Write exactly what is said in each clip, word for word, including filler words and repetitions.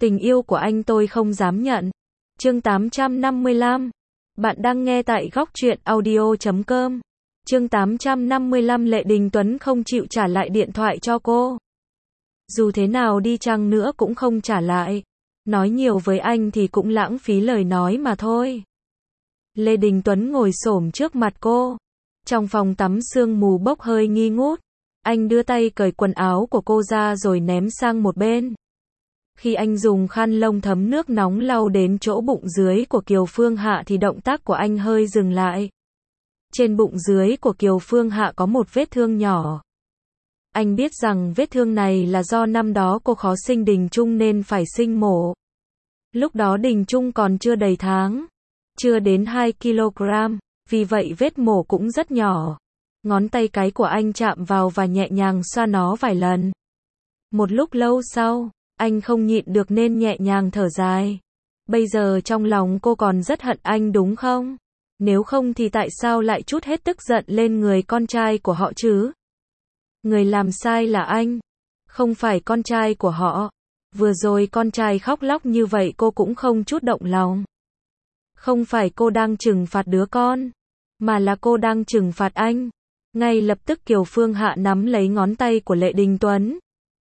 Tình yêu của anh tôi không dám nhận. Chương tám trăm năm mươi lăm. Bạn đang nghe tại góc truyện audio chấm com. Chương tám trăm năm mươi lăm. Lệ Đình Tuấn không chịu trả lại điện thoại cho cô. Dù thế nào đi chăng nữa cũng không trả lại. Nói nhiều với anh thì cũng lãng phí lời nói mà thôi. Lê Đình Tuấn ngồi xổm trước mặt cô. Trong phòng tắm sương mù bốc hơi nghi ngút. Anh đưa tay cởi quần áo của cô ra rồi ném sang một bên. Khi anh dùng khăn lông thấm nước nóng lau đến chỗ bụng dưới của Kiều Phương Hạ thì động tác của anh hơi dừng lại. Trên bụng dưới của Kiều Phương Hạ có một vết thương nhỏ. Anh biết rằng vết thương này là do năm đó cô khó sinh Đình Trung nên phải sinh mổ. Lúc đó Đình Trung còn chưa đầy tháng, chưa đến hai ki lô gam, vì vậy vết mổ cũng rất nhỏ. Ngón tay cái của anh chạm vào và nhẹ nhàng xoa nó vài lần. Một lúc lâu sau, anh không nhịn được nên nhẹ nhàng thở dài. Bây giờ trong lòng cô còn rất hận anh đúng không? Nếu không thì tại sao lại trút hết tức giận lên người con trai của họ chứ? Người làm sai là anh, không phải con trai của họ. Vừa rồi con trai khóc lóc như vậy cô cũng không chút động lòng. Không phải cô đang trừng phạt đứa con, mà là cô đang trừng phạt anh. Ngay lập tức Kiều Phương Hạ nắm lấy ngón tay của Lệ Đình Tuấn.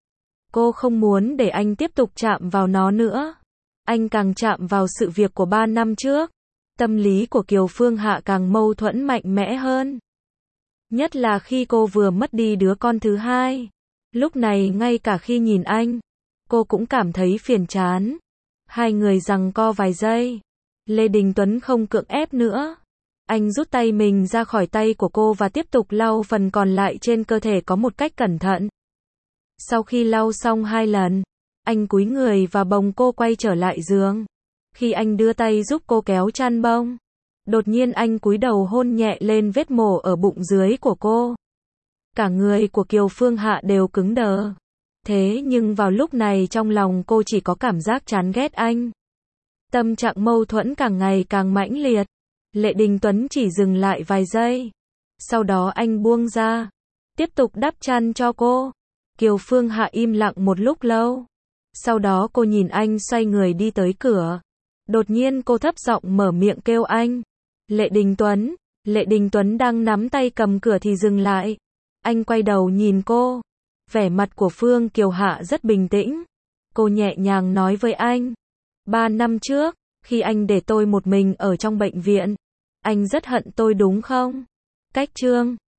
Cô không muốn để anh tiếp tục chạm vào nó nữa. Anh càng chạm vào sự việc của ba năm trước. Tâm lý của Kiều Phương Hạ càng mâu thuẫn mạnh mẽ hơn. Nhất là khi cô vừa mất đi đứa con thứ hai. Lúc này ngay cả khi nhìn anh, cô cũng cảm thấy phiền chán. Hai người giằng co vài giây. Lê Đình Tuấn không cưỡng ép nữa. Anh rút tay mình ra khỏi tay của cô và tiếp tục lau phần còn lại trên cơ thể có một cách cẩn thận. Sau khi lau xong hai lần, anh cúi người và bồng cô quay trở lại giường. Khi anh đưa tay giúp cô kéo chăn bông, đột nhiên anh cúi đầu hôn nhẹ lên vết mổ ở bụng dưới của cô. Cả người của Kiều Phương Hạ đều cứng đờ. Thế nhưng vào lúc này trong lòng cô chỉ có cảm giác chán ghét anh. Tâm trạng mâu thuẫn càng ngày càng mãnh liệt. Lệ Đình Tuấn chỉ dừng lại vài giây. Sau đó anh buông ra, tiếp tục đắp chăn cho cô. Kiều Phương Hạ im lặng một lúc lâu. Sau đó cô nhìn anh xoay người đi tới cửa. Đột nhiên cô thấp giọng mở miệng kêu anh. Lệ Đình Tuấn. Lệ Đình Tuấn đang nắm tay cầm cửa thì dừng lại. Anh quay đầu nhìn cô. Vẻ mặt của Phương Kiều Hạ rất bình tĩnh. Cô nhẹ nhàng nói với anh. Ba năm trước, khi anh để tôi một mình ở trong bệnh viện, anh rất hận tôi đúng không? Cách chương